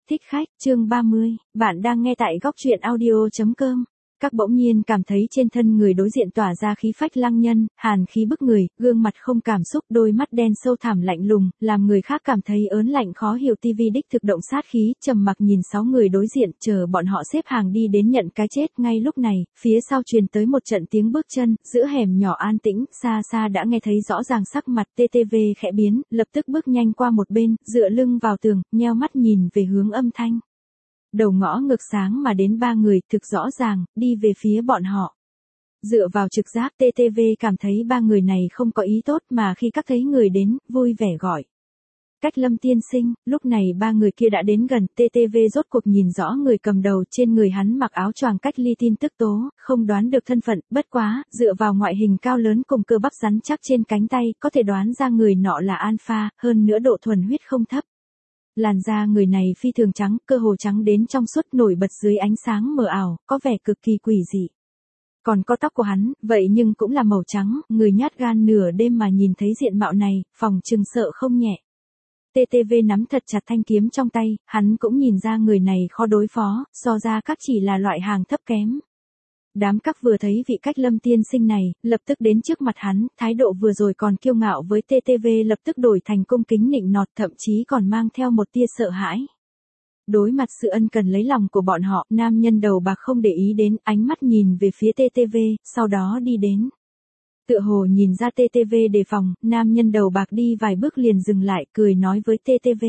Thích khách, chương 30, bạn đang nghe tại góc truyện audio.com. Các bỗng nhiên cảm thấy trên thân người đối diện tỏa ra khí phách lăng nhân, hàn khí bức người, gương mặt không cảm xúc, đôi mắt đen sâu thẳm lạnh lùng, làm người khác cảm thấy ớn lạnh khó hiểu. TV đích thực động sát khí, trầm mặc nhìn 6 người đối diện, chờ bọn họ xếp hàng đi đến nhận cái chết. Ngay lúc này, phía sau truyền tới một trận tiếng bước chân, giữa hẻm nhỏ an tĩnh, xa xa đã nghe thấy rõ ràng sắc mặt TTV khẽ biến, lập tức bước nhanh qua một bên, dựa lưng vào tường, nheo mắt nhìn về hướng âm thanh. Đầu ngõ ngược sáng mà đến 3 người, thực rõ ràng, đi về phía bọn họ. Dựa vào trực giác, TTV cảm thấy 3 người này không có ý tốt, mà khi các thấy người đến, vui vẻ gọi. Cách Lâm tiên sinh. Lúc này 3 người kia đã đến gần, TTV rốt cuộc nhìn rõ người cầm đầu, trên người hắn mặc áo choàng cách ly tin tức tố, không đoán được thân phận, bất quá, dựa vào ngoại hình cao lớn cùng cơ bắp rắn chắc trên cánh tay, có thể đoán ra người nọ là alpha, hơn nữa độ thuần huyết không thấp. Làn da người này phi thường trắng, cơ hồ trắng đến trong suốt, nổi bật dưới ánh sáng mờ ảo, có vẻ cực kỳ quỷ dị. Còn có tóc của hắn, vậy nhưng cũng là màu trắng, người nhát gan nửa đêm mà nhìn thấy diện mạo này, phòng chừng sợ không nhẹ. TTV nắm thật chặt thanh kiếm trong tay, hắn cũng nhìn ra người này khó đối phó, so ra các chỉ là loại hàng thấp kém. Đám các vừa thấy vị Cách Lâm tiên sinh này, lập tức đến trước mặt hắn, thái độ vừa rồi còn kiêu ngạo với TTV lập tức đổi thành cung kính nịnh nọt, thậm chí còn mang theo một tia sợ hãi. Đối mặt sự ân cần lấy lòng của bọn họ, nam nhân đầu bạc không để ý đến, ánh mắt nhìn về phía TTV, sau đó đi đến. Tựa hồ nhìn ra TTV đề phòng, nam nhân đầu bạc đi vài bước liền dừng lại, cười nói với TTV.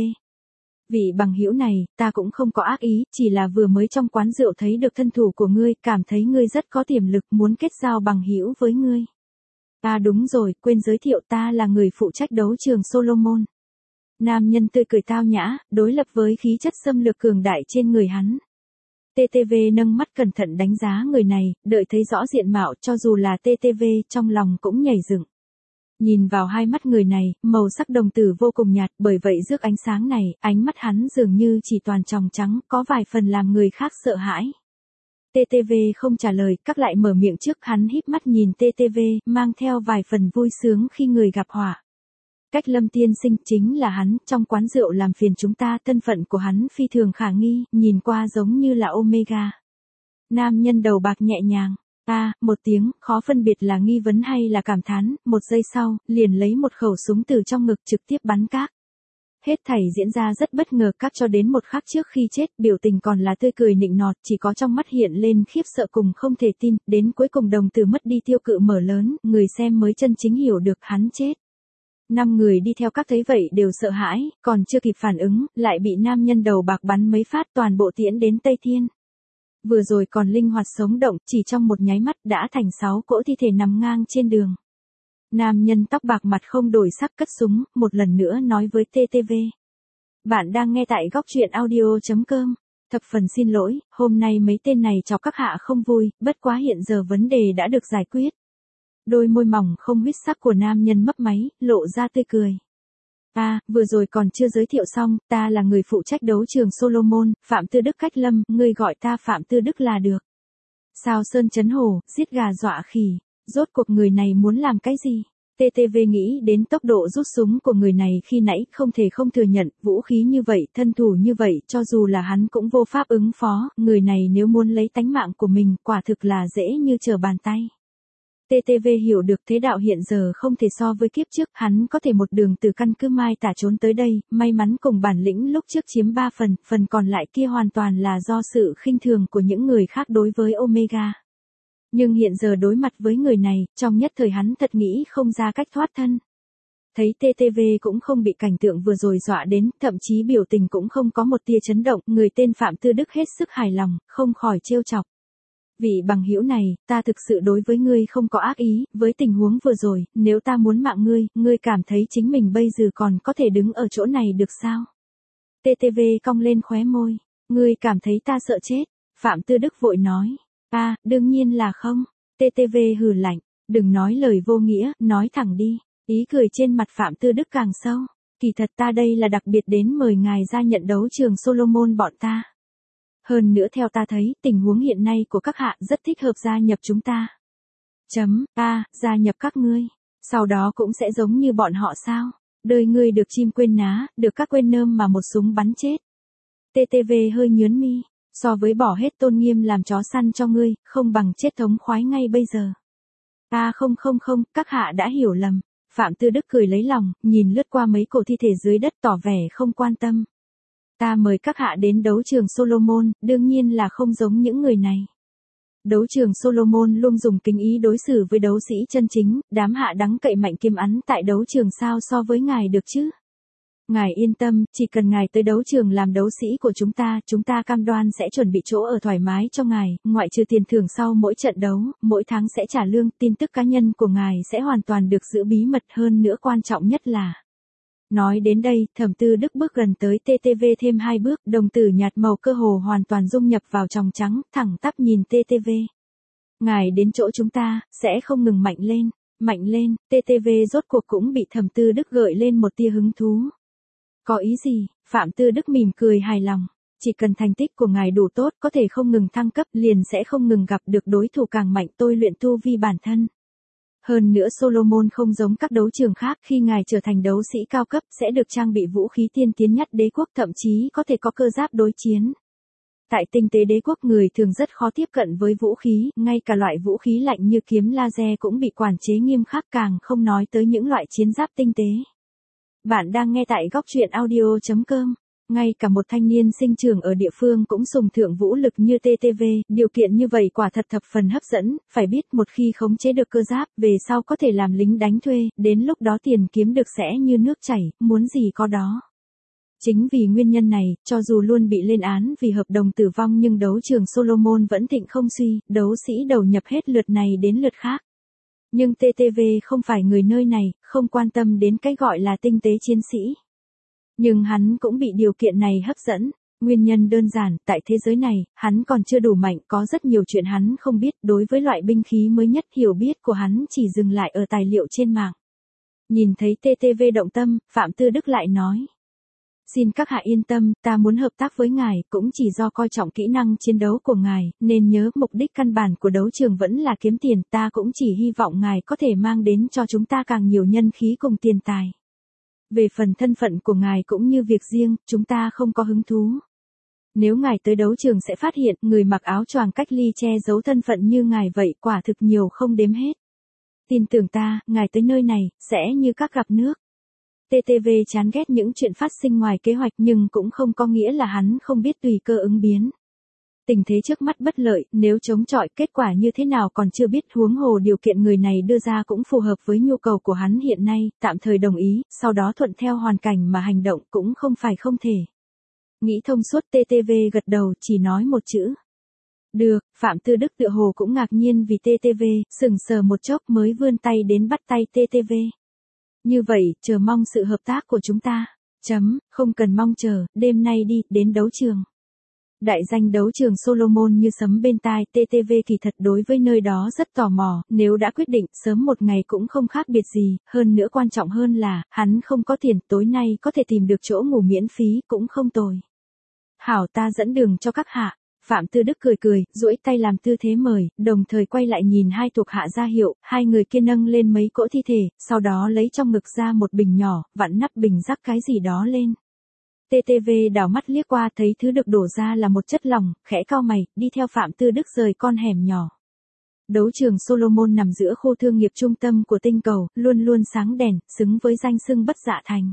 Vị bằng hữu này, ta cũng không có ác ý, chỉ là vừa mới trong quán rượu thấy được thân thủ của ngươi, cảm thấy ngươi rất có tiềm lực, muốn kết giao bằng hữu với ngươi. Đúng rồi, quên giới thiệu, ta là người phụ trách đấu trường Solomon. Nam nhân tươi cười tao nhã, đối lập với khí chất xâm lược cường đại trên người hắn. TTV nâng mắt cẩn thận đánh giá người này, đợi thấy rõ diện mạo, cho dù là TTV, trong lòng cũng nhảy dựng. Nhìn vào hai mắt người này, màu sắc đồng tử vô cùng nhạt, bởi vậy rước ánh sáng này, ánh mắt hắn dường như chỉ toàn tròng trắng, có vài phần làm người khác sợ hãi. TTV không trả lời, các lại mở miệng trước, hắn híp mắt nhìn TTV, mang theo vài phần vui sướng khi người gặp họa. Cách Lâm tiên sinh, chính là hắn, trong quán rượu làm phiền chúng ta, thân phận của hắn phi thường khả nghi, nhìn qua giống như là Omega. Nam nhân đầu bạc nhẹ nhàng. Một tiếng, khó phân biệt là nghi vấn hay là cảm thán, một giây sau, liền lấy một khẩu súng từ trong ngực trực tiếp bắn các. Hết thảy diễn ra rất bất ngờ, các cho đến một khắc trước khi chết, biểu tình còn là tươi cười nịnh nọt, chỉ có trong mắt hiện lên khiếp sợ cùng không thể tin, đến cuối cùng đồng tử mất đi tiêu cự mở lớn, người xem mới chân chính hiểu được hắn chết. 5 người đi theo các thấy vậy đều sợ hãi, còn chưa kịp phản ứng, lại bị nam nhân đầu bạc bắn mấy phát, toàn bộ tiễn đến Tây Thiên. Vừa rồi còn linh hoạt sống động, chỉ trong một nháy mắt đã thành 6 cỗ thi thể nằm ngang trên đường. Nam nhân tóc bạc mặt không đổi sắc cất súng, một lần nữa nói với TTV. Bạn đang nghe tại góc truyện audio.com. Thập phần xin lỗi, hôm nay mấy tên này chọc các hạ không vui, bất quá hiện giờ vấn đề đã được giải quyết. Đôi môi mỏng không huyết sắc của nam nhân mấp máy, lộ ra tươi cười. Vừa rồi còn chưa giới thiệu xong, ta là người phụ trách đấu trường Solomon, Phạm Tư Đức Cách Lâm, ngươi gọi ta Phạm Tư Đức là được. Sao sơn chấn hổ, giết gà dọa khỉ, rốt cuộc người này muốn làm cái gì? TTV nghĩ đến tốc độ rút súng của người này khi nãy, không thể không thừa nhận, vũ khí như vậy, thân thủ như vậy, cho dù là hắn cũng vô pháp ứng phó, người này nếu muốn lấy tánh mạng của mình, quả thực là dễ như trở bàn tay. TTV hiểu được thế đạo hiện giờ không thể so với kiếp trước, hắn có thể một đường từ căn cứ Mai Tả trốn tới đây, may mắn cùng bản lĩnh lúc trước chiếm 3 phần còn lại kia hoàn toàn là do sự khinh thường của những người khác đối với Omega. Nhưng hiện giờ đối mặt với người này, trong nhất thời hắn thật nghĩ không ra cách thoát thân. Thấy TTV cũng không bị cảnh tượng vừa rồi dọa đến, thậm chí biểu tình cũng không có một tia chấn động, người tên Phạm Tư Đức hết sức hài lòng, không khỏi trêu chọc. Vị bằng hữu này, ta thực sự đối với ngươi không có ác ý, với tình huống vừa rồi, nếu ta muốn mạng ngươi cảm thấy chính mình bây giờ còn có thể đứng ở chỗ này được sao? TTV cong lên khóe môi, ngươi cảm thấy ta sợ chết? Phạm Tư Đức vội nói, đương nhiên là không. TTV hừ lạnh, đừng nói lời vô nghĩa, nói thẳng đi. Ý cười trên mặt Phạm Tư Đức càng sâu, kỳ thật ta đây là đặc biệt đến mời ngài gia nhận đấu trường Solomon bọn ta. Hơn nữa theo ta thấy, tình huống hiện nay của các hạ rất thích hợp gia nhập chúng ta. Gia nhập các ngươi. Sau đó cũng sẽ giống như bọn họ sao? Đời ngươi được chim quên ná, được các quên nơm mà một súng bắn chết. TTV hơi nhướng mi. So với bỏ hết tôn nghiêm làm chó săn cho ngươi, không bằng chết thống khoái ngay bây giờ. Không, các hạ đã hiểu lầm. Phạm Tư Đức cười lấy lòng, nhìn lướt qua mấy cổ thi thể dưới đất tỏ vẻ không quan tâm. Ta mời các hạ đến đấu trường Solomon, đương nhiên là không giống những người này. Đấu trường Solomon luôn dùng kính ý đối xử với đấu sĩ chân chính, đám hạ đắng cậy mạnh kiếm ắn tại đấu trường sao so với ngài được chứ. Ngài yên tâm, chỉ cần ngài tới đấu trường làm đấu sĩ của chúng ta cam đoan sẽ chuẩn bị chỗ ở thoải mái cho ngài, ngoại trừ tiền thưởng sau mỗi trận đấu, mỗi tháng sẽ trả lương, tin tức cá nhân của ngài sẽ hoàn toàn được giữ bí mật hơn nữa, quan trọng nhất là. Nói đến đây, Thẩm Tư Đức bước gần tới TTV thêm 2 bước, đồng tử nhạt màu cơ hồ hoàn toàn dung nhập vào tròng trắng, thẳng tắp nhìn TTV. Ngài đến chỗ chúng ta, sẽ không ngừng mạnh lên, TTV rốt cuộc cũng bị Thẩm Tư Đức gợi lên một tia hứng thú. Có ý gì? Phạm Tư Đức mỉm cười hài lòng. Chỉ cần thành tích của ngài đủ tốt, có thể không ngừng thăng cấp, liền sẽ không ngừng gặp được đối thủ càng mạnh, tôi luyện tu vi bản thân. Hơn nữa Solomon không giống các đấu trường khác, khi ngài trở thành đấu sĩ cao cấp, sẽ được trang bị vũ khí tiên tiến nhất đế quốc, thậm chí có thể có cơ giáp đối chiến. Tại tinh tế đế quốc người thường rất khó tiếp cận với vũ khí, ngay cả loại vũ khí lạnh như kiếm laser cũng bị quản chế nghiêm khắc, càng không nói tới những loại chiến giáp tinh tế. Bạn đang nghe tại góc truyện audio.com. Ngay cả một thanh niên sinh trưởng ở địa phương cũng sùng thượng vũ lực như TTV, điều kiện như vậy quả thật thập phần hấp dẫn, phải biết một khi khống chế được cơ giáp, về sau có thể làm lính đánh thuê, đến lúc đó tiền kiếm được sẽ như nước chảy, muốn gì có đó. Chính vì nguyên nhân này, cho dù luôn bị lên án vì hợp đồng tử vong nhưng đấu trường Solomon vẫn thịnh không suy, đấu sĩ đầu nhập hết lượt này đến lượt khác. Nhưng TTV không phải người nơi này, không quan tâm đến cái gọi là tinh tế chiến sĩ. Nhưng hắn cũng bị điều kiện này hấp dẫn. Nguyên nhân đơn giản, tại thế giới này, hắn còn chưa đủ mạnh, có rất nhiều chuyện hắn không biết, đối với loại binh khí mới nhất hiểu biết của hắn chỉ dừng lại ở tài liệu trên mạng. Nhìn thấy TTV động tâm, Phạm Tư Đức lại nói. Xin các hạ yên tâm, ta muốn hợp tác với ngài, cũng chỉ do coi trọng kỹ năng chiến đấu của ngài, nên nhớ mục đích căn bản của đấu trường vẫn là kiếm tiền, ta cũng chỉ hy vọng ngài có thể mang đến cho chúng ta càng nhiều nhân khí cùng tiền tài. Về phần thân phận của ngài cũng như việc riêng, chúng ta không có hứng thú. Nếu ngài tới đấu trường sẽ phát hiện người mặc áo choàng cách ly che giấu thân phận như ngài vậy, quả thực nhiều không đếm hết. Tin tưởng ta, ngài tới nơi này, sẽ như các gặp nước. TTV chán ghét những chuyện phát sinh ngoài kế hoạch nhưng cũng không có nghĩa là hắn không biết tùy cơ ứng biến. Tình thế trước mắt bất lợi, nếu chống chọi kết quả như thế nào còn chưa biết, huống hồ điều kiện người này đưa ra cũng phù hợp với nhu cầu của hắn hiện nay, tạm thời đồng ý, sau đó thuận theo hoàn cảnh mà hành động cũng không phải không thể. Nghĩ thông suốt TTV gật đầu, chỉ nói một chữ. Được, Phạm Tư Đức tựa hồ cũng ngạc nhiên vì TTV, sững sờ một chốc mới vươn tay đến bắt tay TTV. Như vậy, chờ mong sự hợp tác của chúng ta. Không cần mong chờ, đêm nay đi, đến đấu trường. Đại danh đấu trường Solomon như sấm bên tai, TTV kỳ thật đối với nơi đó rất tò mò, nếu đã quyết định, sớm một ngày cũng không khác biệt gì, hơn nữa quan trọng hơn là, hắn không có tiền, tối nay có thể tìm được chỗ ngủ miễn phí, cũng không tồi. Hảo, ta dẫn đường cho các hạ. Phạm Tư Đức cười, duỗi tay làm tư thế mời, đồng thời quay lại nhìn hai thuộc hạ ra hiệu, hai người kia nâng lên mấy cỗ thi thể, sau đó lấy trong ngực ra một bình nhỏ, vặn nắp bình rắc cái gì đó lên. TTV đảo mắt liếc qua thấy thứ được đổ ra là một chất lỏng, khẽ cau mày, đi theo Phạm Tư Đức rời con hẻm nhỏ. Đấu trường Solomon nằm giữa khu thương nghiệp trung tâm của tinh cầu, luôn luôn sáng đèn, xứng với danh xưng bất dạ thành.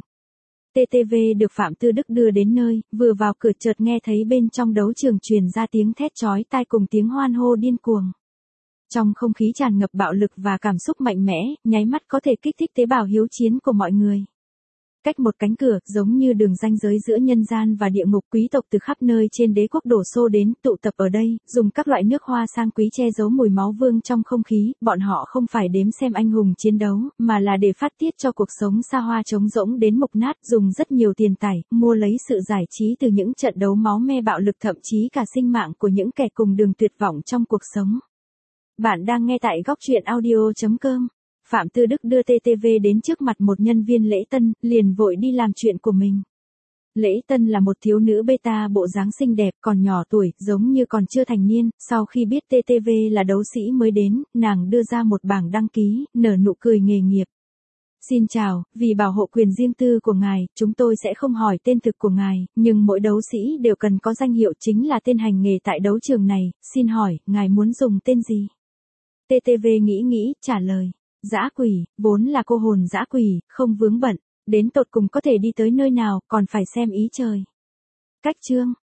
TTV được Phạm Tư Đức đưa đến nơi, vừa vào cửa chợt nghe thấy bên trong đấu trường truyền ra tiếng thét chói tai cùng tiếng hoan hô điên cuồng. Trong không khí tràn ngập bạo lực và cảm xúc mạnh mẽ, nháy mắt có thể kích thích tế bào hiếu chiến của mọi người. Cách một cánh cửa, giống như đường ranh giới giữa nhân gian và địa ngục, quý tộc từ khắp nơi trên đế quốc đổ xô đến, tụ tập ở đây, dùng các loại nước hoa sang quý che giấu mùi máu vương trong không khí, bọn họ không phải đếm xem anh hùng chiến đấu, mà là để phát tiết cho cuộc sống xa hoa trống rỗng đến mục nát, dùng rất nhiều tiền tài, mua lấy sự giải trí từ những trận đấu máu me bạo lực, thậm chí cả sinh mạng của những kẻ cùng đường tuyệt vọng trong cuộc sống. Bạn đang nghe tại góc truyện audio.com. Phạm Tư Đức đưa TTV đến trước mặt một nhân viên lễ tân, liền vội đi làm chuyện của mình. Lễ tân là một thiếu nữ beta bộ dáng xinh đẹp, còn nhỏ tuổi, giống như còn chưa thành niên, sau khi biết TTV là đấu sĩ mới đến, nàng đưa ra một bảng đăng ký, nở nụ cười nghề nghiệp. Xin chào, vì bảo hộ quyền riêng tư của ngài, chúng tôi sẽ không hỏi tên thực của ngài, nhưng mỗi đấu sĩ đều cần có danh hiệu chính là tên hành nghề tại đấu trường này, xin hỏi, ngài muốn dùng tên gì? TTV nghĩ, trả lời. Dã quỷ, vốn là cô hồn dã quỷ, không vướng bận, đến tột cùng có thể đi tới nơi nào, còn phải xem ý trời. Cách chương